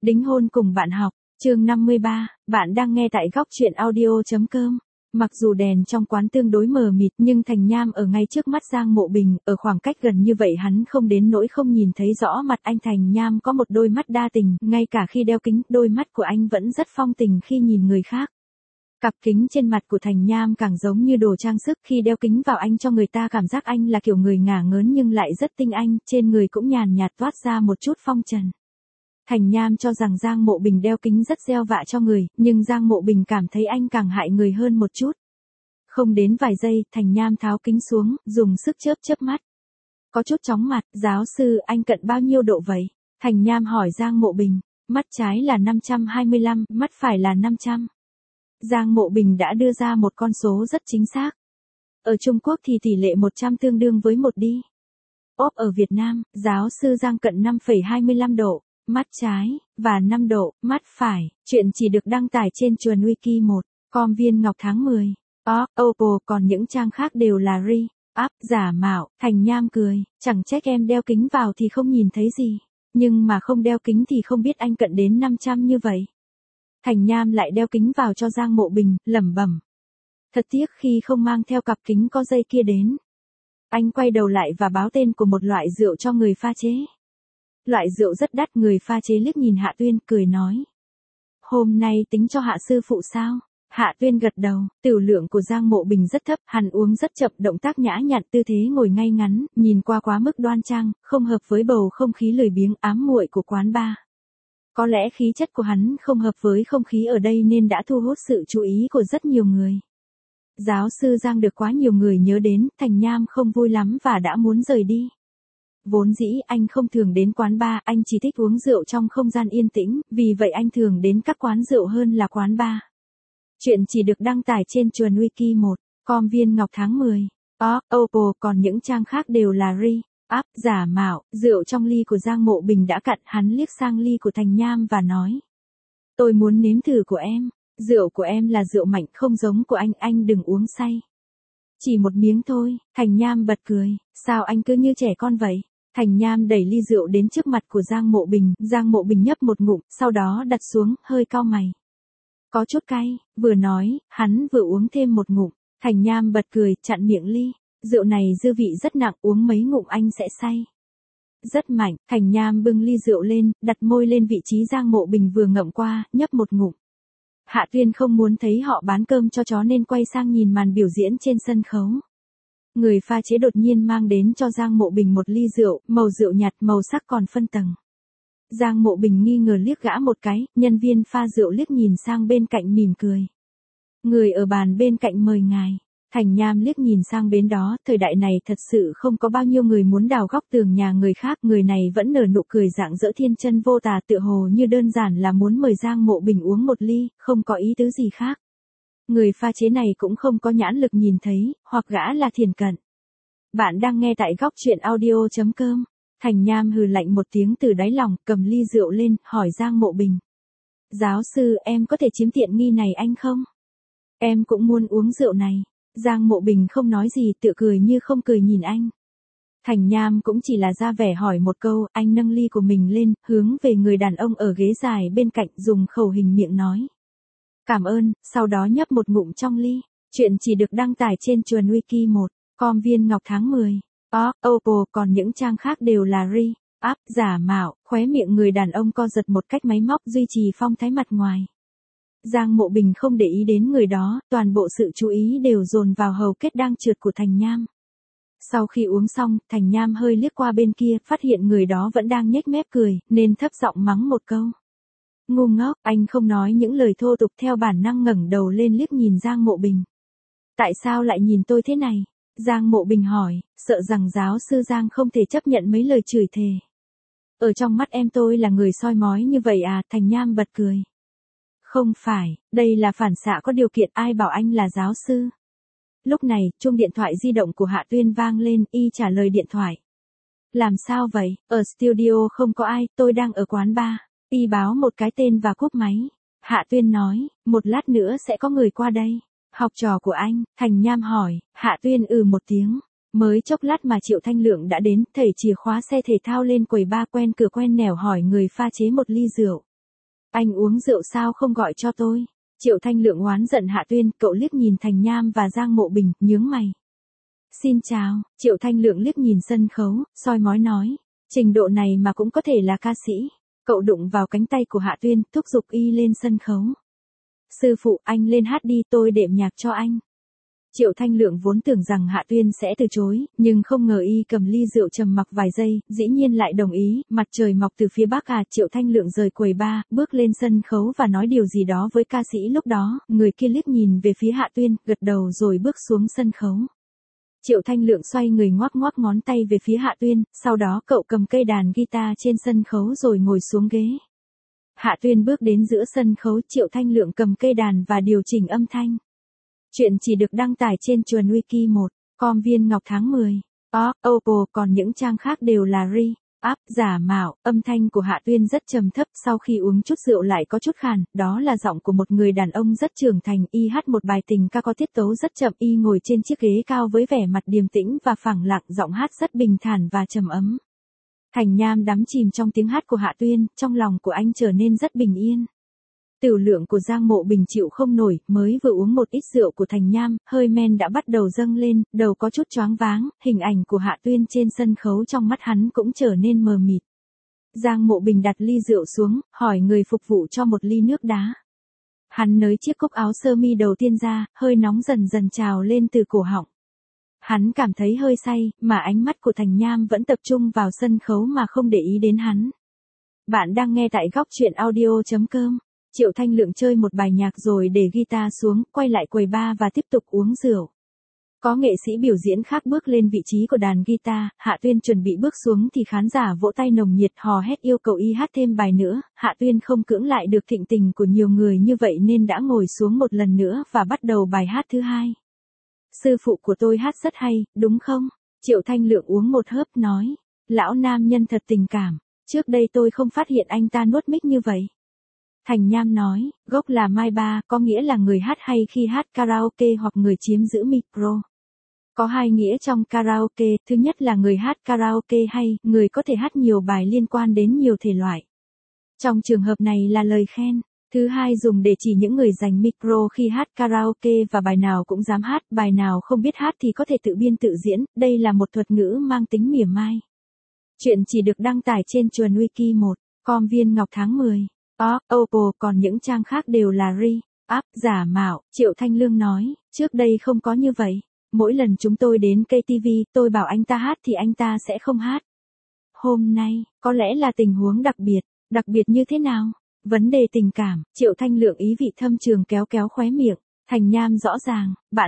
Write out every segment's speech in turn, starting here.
Đính hôn cùng bạn học, chương 53, bạn đang nghe tại góc truyện audio.com. Mặc dù đèn trong quán tương đối mờ mịt nhưng Thành Nham ở ngay trước mắt Giang Mộ Bình, ở khoảng cách gần như vậy hắn không đến nỗi không nhìn thấy rõ mặt anh. Thành Nham có một đôi mắt đa tình, ngay cả khi đeo kính, đôi mắt của anh vẫn rất phong tình khi nhìn người khác. Cặp kính trên mặt của Thành Nham càng giống như đồ trang sức, khi đeo kính vào anh cho người ta cảm giác anh là kiểu người ngả ngớn nhưng lại rất tinh anh, trên người cũng nhàn nhạt toát ra một chút phong trần. Thành Nham cho rằng Giang Mộ Bình đeo kính rất gieo vạ cho người, nhưng Giang Mộ Bình cảm thấy anh càng hại người hơn một chút. Không đến vài giây, Thành Nham tháo kính xuống, dùng sức chớp mắt. Có chút chóng mặt, giáo sư, anh cận bao nhiêu độ vậy? Thành Nham hỏi Giang Mộ Bình. Mắt trái là 525, mắt phải là 500. Giang Mộ Bình đã đưa ra một con số rất chính xác. Ở Trung Quốc thì tỷ lệ 100 tương đương với 1 đi. Ở Việt Nam, giáo sư Giang cận 5,25 độ. Mắt trái, và 5 độ, mắt phải. Chuyện chỉ được đăng tải trên chuồn Wiki 1, com viên ngọc tháng 10. Oppo, còn những trang khác đều là giả mạo. Thành Nham cười, chẳng trách em đeo kính vào thì không nhìn thấy gì. Nhưng mà không đeo kính thì không biết anh cận đến 500 như vậy. Thành Nham lại đeo kính vào cho Giang Mộ Bình, lẩm bẩm. Thật tiếc khi không mang theo cặp kính có dây kia đến. Anh quay đầu lại và báo tên của một loại rượu cho người pha chế. Loại rượu rất đắt, người pha chế liếc nhìn Hạ Tuyên, cười nói. Hôm nay tính cho Hạ sư phụ sao? Hạ Tuyên gật đầu, tiểu lượng của Giang Mộ Bình rất thấp, hắn uống rất chậm, động tác nhã nhặn, tư thế ngồi ngay ngắn, nhìn qua quá mức đoan trang, không hợp với bầu không khí lười biếng ám muội của quán bar. Có lẽ khí chất của hắn không hợp với không khí ở đây nên đã thu hút sự chú ý của rất nhiều người. Giáo sư Giang được quá nhiều người nhớ đến, Thành Nham không vui lắm và đã muốn rời đi. Vốn dĩ anh không thường đến quán bar, anh chỉ thích uống rượu trong không gian yên tĩnh, vì vậy anh thường đến các quán rượu hơn là quán bar. Chuyện chỉ được đăng tải trên chuồn Wiki 1, com viên ngọc tháng 10. Oppo, còn những trang khác đều là giả mạo. Rượu trong ly của Giang Mộ Bình đã cạn, hắn liếc sang ly của Thành Nham và nói. Tôi muốn nếm thử của em. Rượu của em là rượu mạnh, không giống của anh đừng uống say. Chỉ một miếng thôi. Thành Nham bật cười, sao anh cứ như trẻ con vậy? Thành Nham đẩy ly rượu đến trước mặt của Giang Mộ Bình, Giang Mộ Bình nhấp một ngụm, sau đó đặt xuống, hơi cau mày. Có chút cay, vừa nói, hắn vừa uống thêm một ngụm. Thành Nham bật cười, chặn miệng ly. Rượu này dư vị rất nặng, uống mấy ngụm anh sẽ say. Rất mạnh. Thành Nham bưng ly rượu lên, đặt môi lên vị trí Giang Mộ Bình vừa ngậm qua, nhấp một ngụm. Hạ Tuyên không muốn thấy họ bán cơm cho chó nên quay sang nhìn màn biểu diễn trên sân khấu. Người pha chế đột nhiên mang đến cho Giang Mộ Bình một ly rượu, màu rượu nhạt, màu sắc còn phân tầng. Giang Mộ Bình nghi ngờ liếc gã một cái, nhân viên pha rượu liếc nhìn sang bên cạnh mỉm cười. Người ở bàn bên cạnh mời ngài. Thành Nham liếc nhìn sang bên đó, thời đại này thật sự không có bao nhiêu người muốn đào góc tường nhà người khác, người này vẫn nở nụ cười rạng rỡ thiên chân vô tà, tựa hồ như đơn giản là muốn mời Giang Mộ Bình uống một ly, không có ý tứ gì khác. Người pha chế này cũng không có nhãn lực nhìn thấy, hoặc gã là thiền cận. Bạn đang nghe tại góc truyện audio.com. Thành Nham hừ lạnh một tiếng từ đáy lòng, cầm ly rượu lên, hỏi Giang Mộ Bình. Giáo sư, em có thể chiếm tiện nghi này anh không? Em cũng muốn uống rượu này. Giang Mộ Bình không nói gì, tựa cười như không cười nhìn anh. Thành Nham cũng chỉ là ra vẻ hỏi một câu, anh nâng ly của mình lên, hướng về người đàn ông ở ghế dài bên cạnh, dùng khẩu hình miệng nói. Cảm ơn, sau đó nhấp một ngụm trong ly. Chuyện chỉ được đăng tải trên chuồn Wiki 1, com viên ngọc tháng 10. Oppo, còn những trang khác đều là giả mạo. Khóe miệng người đàn ông co giật một cách máy móc, duy trì phong thái mặt ngoài. Giang Mộ Bình không để ý đến người đó, toàn bộ sự chú ý đều dồn vào hầu kết đang trượt của Thành Nham. Sau khi uống xong, Thành Nham hơi liếc qua bên kia, phát hiện người đó vẫn đang nhếch mép cười, nên thấp giọng mắng một câu. Ngu ngốc, anh không nói những lời thô tục, theo bản năng ngẩng đầu lên liếc nhìn Giang Mộ Bình. Tại sao lại nhìn tôi thế này? Giang Mộ Bình hỏi, sợ rằng giáo sư Giang không thể chấp nhận mấy lời chửi thề. Ở trong mắt em tôi là người soi mói như vậy à? Thành Nham bật cười. Không phải, đây là phản xạ có điều kiện, ai bảo anh là giáo sư. Lúc này, chuông điện thoại di động của Hạ Tuyên vang lên, y trả lời điện thoại. Làm sao vậy? Ở studio không có ai, tôi đang ở quán bar. Y báo một cái tên và cúp máy. Hạ Tuyên nói, một lát nữa sẽ có người qua đây. Học trò của anh, Thành Nham hỏi. Hạ Tuyên một tiếng. Mới chốc lát mà Triệu Thanh Lượng đã đến, thảy chìa khóa xe thể thao lên quầy bar, quen cửa quen nẻo hỏi người pha chế một ly rượu. Anh uống rượu sao không gọi cho tôi? Triệu Thanh Lượng oán giận Hạ Tuyên, cậu liếc nhìn Thành Nham và Giang Mộ Bình, nhướng mày. Xin chào, Triệu Thanh Lượng liếc nhìn sân khấu, soi mói nói. Trình độ này mà cũng có thể là ca sĩ. Cậu đụng vào cánh tay của Hạ Tuyên, thúc giục y lên sân khấu. Sư phụ, anh lên hát đi, tôi đệm nhạc cho anh. Triệu Thanh Lượng vốn tưởng rằng Hạ Tuyên sẽ từ chối, nhưng không ngờ y cầm ly rượu trầm mặc vài giây, dĩ nhiên lại đồng ý. Mặt trời mọc từ phía bắc à. Triệu Thanh Lượng rời quầy bar, bước lên sân khấu và nói điều gì đó với ca sĩ lúc đó. Người kia liếc nhìn về phía Hạ Tuyên, gật đầu rồi bước xuống sân khấu. Triệu Thanh Lượng xoay người ngoắc ngoắc ngón tay về phía Hạ Tuyên, sau đó cậu cầm cây đàn guitar trên sân khấu rồi ngồi xuống ghế. Hạ Tuyên bước đến giữa sân khấu, Triệu Thanh Lượng cầm cây đàn và điều chỉnh âm thanh. Chuyện chỉ được đăng tải trên Chuồn Wiki 1, com viên ngọc tháng 10. Oppo, còn những trang khác đều là re-up, giả mạo. Âm thanh của Hạ Tuyên rất trầm thấp, sau khi uống chút rượu lại có chút khàn, đó là giọng của một người đàn ông rất trưởng thành. Y hát một bài tình ca có tiết tấu rất chậm, y ngồi trên chiếc ghế cao với vẻ mặt điềm tĩnh và phẳng lặng, giọng hát rất bình thản và trầm ấm. Thành Nham đắm chìm trong tiếng hát của Hạ Tuyên, trong lòng của anh trở nên rất bình yên. Tửu lượng của Giang Mộ Bình chịu không nổi, mới vừa uống một ít rượu của Thành Nham, hơi men đã bắt đầu dâng lên, đầu có chút choáng váng, hình ảnh của Hạ Tuyên trên sân khấu trong mắt hắn cũng trở nên mờ mịt. Giang Mộ Bình đặt ly rượu xuống, hỏi người phục vụ cho một ly nước đá. Hắn nới chiếc cúc áo sơ mi đầu tiên ra, hơi nóng dần dần trào lên từ cổ họng. Hắn cảm thấy hơi say, mà ánh mắt của Thành Nham vẫn tập trung vào sân khấu mà không để ý đến hắn. Bạn đang nghe tại góc truyện audio.com. Triệu Thanh Lượng chơi một bài nhạc rồi để guitar xuống, quay lại quầy bar và tiếp tục uống rượu. Có nghệ sĩ biểu diễn khác bước lên vị trí của đàn guitar, Hạ Tuyên chuẩn bị bước xuống thì khán giả vỗ tay nồng nhiệt hò hét yêu cầu y hát thêm bài nữa. Hạ Tuyên không cưỡng lại được thịnh tình của nhiều người như vậy nên đã ngồi xuống một lần nữa và bắt đầu bài hát thứ hai. Sư phụ của tôi hát rất hay, đúng không? Triệu Thanh Lượng uống một hớp nói. Lão nam nhân thật tình cảm, trước đây tôi không phát hiện anh ta nuốt mic như vậy. Thành Nham nói, gốc là Mai Ba, có nghĩa là người hát hay khi hát karaoke hoặc người chiếm giữ micro. Có hai nghĩa trong karaoke, thứ nhất là người hát karaoke hay, người có thể hát nhiều bài liên quan đến nhiều thể loại. Trong trường hợp này là lời khen. Thứ hai dùng để chỉ những người giành micro khi hát karaoke và bài nào cũng dám hát, bài nào không biết hát thì có thể tự biên tự diễn, đây là một thuật ngữ mang tính mỉa mai. Chuyện chỉ được đăng tải trên Chuồn Wiki 1, com viên ngọc tháng 10. Oppo, còn những trang khác đều là re-up, giả mạo. Triệu Thanh Lương nói, trước đây không có như vậy. Mỗi lần chúng tôi đến KTV, tôi bảo anh ta hát thì anh ta sẽ không hát. Hôm nay, có lẽ là tình huống đặc biệt như thế nào? Vấn đề tình cảm. Triệu Thanh Lượng ý vị thâm trường kéo kéo khóe miệng. Thành Nham rõ ràng, bạn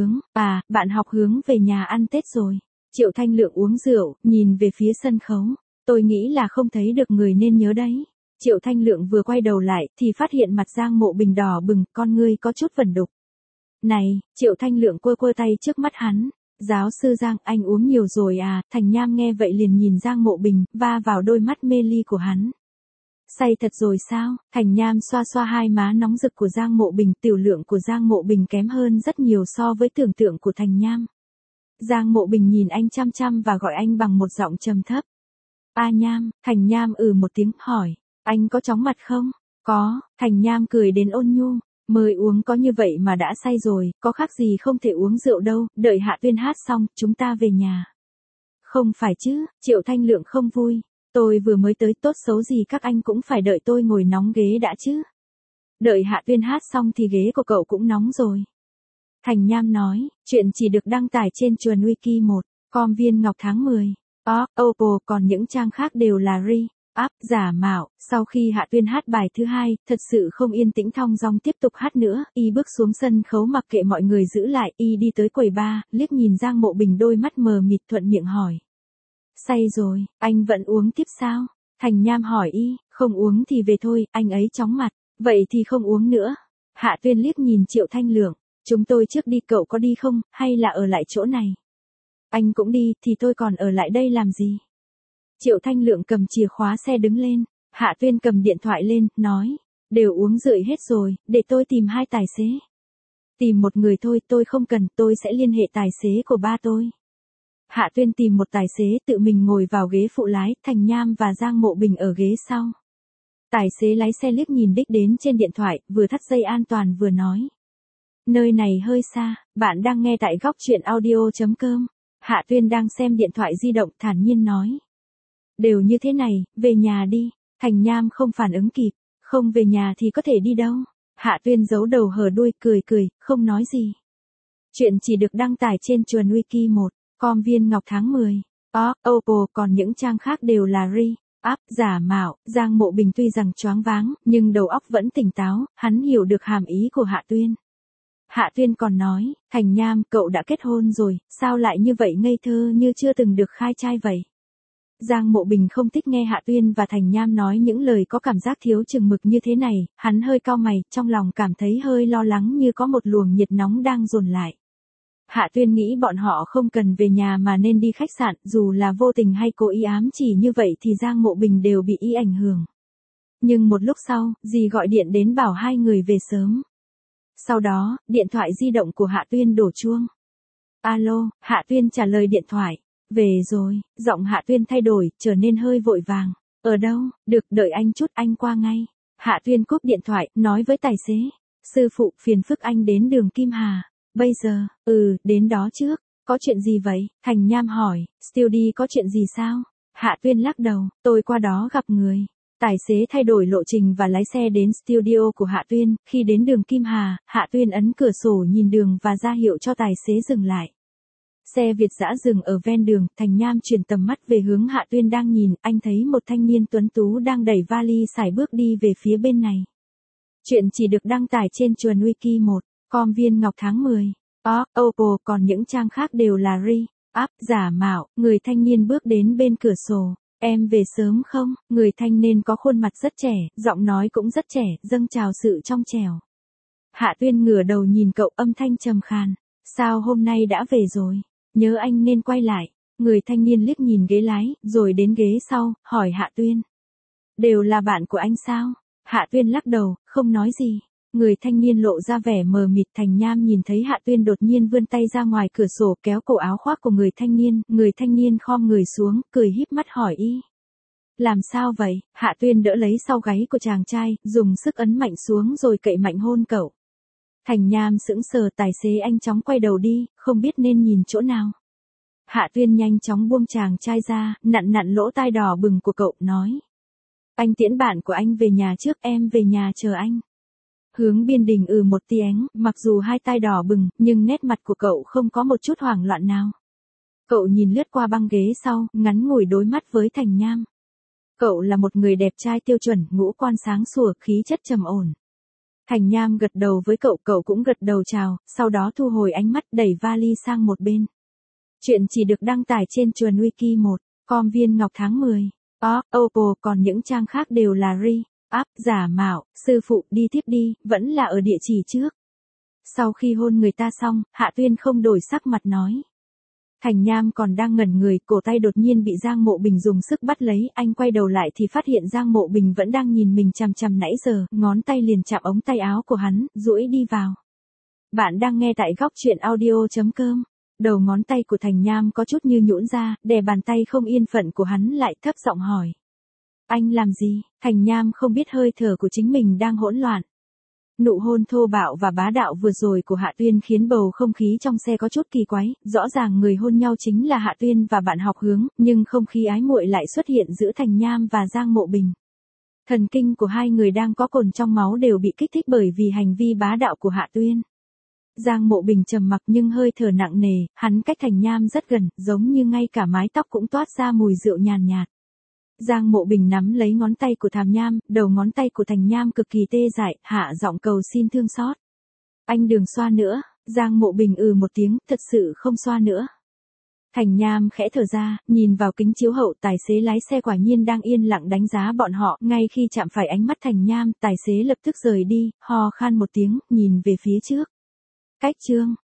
học hướng về nhà ăn Tết rồi. Triệu Thanh Lượng uống rượu, nhìn về phía sân khấu. Tôi nghĩ là không thấy được người nên nhớ đấy. Triệu Thanh Lượng vừa quay đầu lại thì phát hiện mặt Giang Mộ Bình đỏ bừng, con ngươi có chút vẩn đục. Này, Triệu Thanh Lượng quơ quơ tay trước mắt hắn. Giáo sư Giang, anh uống nhiều rồi à? Thành Nham nghe vậy liền nhìn Giang Mộ Bình, va vào đôi mắt mê ly của hắn. Say thật rồi sao? Thành Nham xoa xoa hai má nóng rực của Giang Mộ Bình, tiểu lượng của Giang Mộ Bình kém hơn rất nhiều so với tưởng tượng của Thành Nham. Giang Mộ Bình nhìn anh chăm chăm và gọi anh bằng một giọng trầm thấp. A Nham. Thành Nham một tiếng, hỏi. Anh có chóng mặt không? Có. Thành Nham cười đến ôn nhu. Mới uống có như vậy mà đã say rồi, có khác gì không thể uống rượu đâu, đợi Hạ Tuyên hát xong, chúng ta về nhà. Không phải chứ, Triệu Thanh Lượng không vui. Tôi vừa mới tới, tốt xấu gì các anh cũng phải đợi tôi ngồi nóng ghế đã chứ. Đợi Hạ Tuyên hát xong thì ghế của cậu cũng nóng rồi. Thành Nham nói, chuyện chỉ được đăng tải trên Chuồn Wiki 1, com viên ngọc tháng 10. Oppo, còn những trang khác đều là re-up, giả mạo. Sau khi Hạ Tuyên hát bài thứ hai, thật sự không yên tĩnh thong dong tiếp tục hát nữa, y bước xuống sân khấu mặc kệ mọi người giữ lại, y đi tới quầy bar, liếc nhìn Giang Mộ Bình đôi mắt mờ mịt thuận miệng hỏi. Say rồi, anh vẫn uống tiếp sao? Thành Nham hỏi y, không uống thì về thôi, anh ấy chóng mặt, vậy thì không uống nữa. Hạ Tuyên liếc nhìn Triệu Thanh Lượng, chúng tôi trước đi, cậu có đi không, hay là ở lại chỗ này? Anh cũng đi, thì tôi còn ở lại đây làm gì? Triệu Thanh Lượng cầm chìa khóa xe đứng lên, Hạ Tuyên cầm điện thoại lên, nói, đều uống rưỡi hết rồi, để tôi tìm hai tài xế. Tìm một người thôi, tôi không cần, tôi sẽ liên hệ tài xế của ba tôi. Hạ Tuyên tìm một tài xế tự mình ngồi vào ghế phụ lái, Thành Nham và Giang Mộ Bình ở ghế sau. Tài xế lái xe liếc nhìn đích đến trên điện thoại, vừa thắt dây an toàn vừa nói. Nơi này hơi xa, bạn đang nghe tại góc chuyện audio.com. Hạ Tuyên đang xem điện thoại di động thản nhiên nói. Đều như thế này, về nhà đi. Thành Nham không phản ứng kịp, không về nhà thì có thể đi đâu. Hạ Tuyên giấu đầu hở đuôi cười, không nói gì. Chuyện chỉ được đăng tải trên Chuồn Wiki 1, com viên ngọc tháng 10. Oppo, còn những trang khác đều là re-up, giả mạo. Giang Mộ Bình tuy rằng choáng váng, nhưng đầu óc vẫn tỉnh táo, hắn hiểu được hàm ý của Hạ Tuyên. Hạ Tuyên còn nói, Thành Nham, cậu đã kết hôn rồi, sao lại như vậy ngây thơ như chưa từng được khai trai vậy? Giang Mộ Bình không thích nghe Hạ Tuyên và Thành Nham nói những lời có cảm giác thiếu chừng mực như thế này, hắn hơi cau mày, trong lòng cảm thấy hơi lo lắng như có một luồng nhiệt nóng đang dồn lại. Hạ Tuyên nghĩ bọn họ không cần về nhà mà nên đi khách sạn, dù là vô tình hay cố ý ám chỉ như vậy thì Giang Mộ Bình đều bị ý ảnh hưởng. Nhưng một lúc sau, dì gọi điện đến bảo hai người về sớm. Sau đó, điện thoại di động của Hạ Tuyên đổ chuông. Alo, Hạ Tuyên trả lời điện thoại. Về rồi, giọng Hạ Tuyên thay đổi, trở nên hơi vội vàng. Ở đâu, được, đợi anh chút, anh qua ngay. Hạ Tuyên cúp điện thoại, nói với tài xế. Sư phụ, phiền phức anh đến đường Kim Hà. Bây giờ, đến đó trước. Có chuyện gì vậy? Thành Nham hỏi, studio có chuyện gì sao? Hạ Tuyên lắc đầu, tôi qua đó gặp người. Tài xế thay đổi lộ trình và lái xe đến studio của Hạ Tuyên. Khi đến đường Kim Hà, Hạ Tuyên ấn cửa sổ nhìn đường và ra hiệu cho tài xế dừng lại. Xe Việt dã dừng ở ven đường, Thành Nham chuyển tầm mắt về hướng Hạ Tuyên đang nhìn, anh thấy một thanh niên tuấn tú đang đẩy vali sải bước đi về phía bên này. Chuyện chỉ được đăng tải trên Chuồn Wiki 1, com viên ngọc tháng 10. Oppo, còn những trang khác đều là re-up, giả mạo. Người thanh niên bước đến bên cửa sổ. Em về sớm không? Người thanh niên có khuôn mặt rất trẻ, giọng nói cũng rất trẻ, dâng trào sự trong trẻo. Hạ Tuyên ngửa đầu nhìn cậu, âm thanh trầm khàn. Sao hôm nay đã về rồi? Nhớ anh nên quay lại. Người thanh niên liếc nhìn ghế lái, rồi đến ghế sau, hỏi Hạ Tuyên. Đều là bạn của anh sao? Hạ Tuyên lắc đầu, không nói gì. Người thanh niên lộ ra vẻ mờ mịt. Thành Nham nhìn thấy Hạ Tuyên đột nhiên vươn tay ra ngoài cửa sổ kéo cổ áo khoác của người thanh niên khom người xuống, cười híp mắt hỏi y. Làm sao vậy? Hạ Tuyên đỡ lấy sau gáy của chàng trai, dùng sức ấn mạnh xuống rồi cậy mạnh hôn cậu. Thành Nham sững sờ, tài xế anh chóng quay đầu đi, không biết nên nhìn chỗ nào. Hạ Tuyên nhanh chóng buông chàng trai ra, nặn lỗ tai đỏ bừng của cậu, nói. Anh tiễn bạn của anh về nhà trước, em về nhà chờ anh. Hướng Biên Đình một tiếng, mặc dù hai tai đỏ bừng, nhưng nét mặt của cậu không có một chút hoảng loạn nào. Cậu nhìn lướt qua băng ghế sau, ngắn ngủi đối mắt với Thành Nham. Cậu là một người đẹp trai tiêu chuẩn, ngũ quan sáng sủa, khí chất trầm ổn. Thành Nham gật đầu với cậu, cậu cũng gật đầu chào, sau đó thu hồi ánh mắt, đẩy vali sang một bên. Chuyện chỉ được đăng tải trên Chuồn Wiki 1, com viên ngọc tháng 10. Oppo, còn những trang khác đều là re-up, giả mạo. Sư phụ, đi tiếp đi, vẫn là ở địa chỉ trước. Sau khi hôn người ta xong, Hạ Tuyên không đổi sắc mặt nói. Thành Nham còn đang ngẩn người, cổ tay đột nhiên bị Giang Mộ Bình dùng sức bắt lấy, anh quay đầu lại thì phát hiện Giang Mộ Bình vẫn đang nhìn mình chằm chằm nãy giờ, ngón tay liền chạm ống tay áo của hắn, duỗi đi vào. Bạn đang nghe tại góc chuyện audio.com. Đầu ngón tay của Thành Nham có chút như nhũn ra, đè bàn tay không yên phận của hắn lại, thấp giọng hỏi. Anh làm gì? Thành Nham không biết hơi thở của chính mình đang hỗn loạn. Nụ hôn thô bạo và bá đạo vừa rồi của Hạ Tuyên khiến bầu không khí trong xe có chút kỳ quái, rõ ràng người hôn nhau chính là Hạ Tuyên và bạn học Hướng, nhưng không khí ái muội lại xuất hiện giữa Thành Nham và Giang Mộ Bình. Thần kinh của hai người đang có cồn trong máu đều bị kích thích bởi vì hành vi bá đạo của Hạ Tuyên. Giang Mộ Bình trầm mặc nhưng hơi thở nặng nề, hắn cách Thành Nham rất gần, giống như ngay cả mái tóc cũng toát ra mùi rượu nhàn nhạt. Giang Mộ Bình nắm lấy ngón tay của Thành Nham, đầu ngón tay của Thành Nham cực kỳ tê dại, hạ giọng cầu xin thương xót. Anh đừng xoa nữa. Giang Mộ Bình một tiếng, thật sự không xoa nữa. Thành Nham khẽ thở ra, nhìn vào kính chiếu hậu, tài xế lái xe quả nhiên đang yên lặng đánh giá bọn họ, ngay khi chạm phải ánh mắt Thành Nham, tài xế lập tức rời đi, ho khan một tiếng, nhìn về phía trước. Cách chương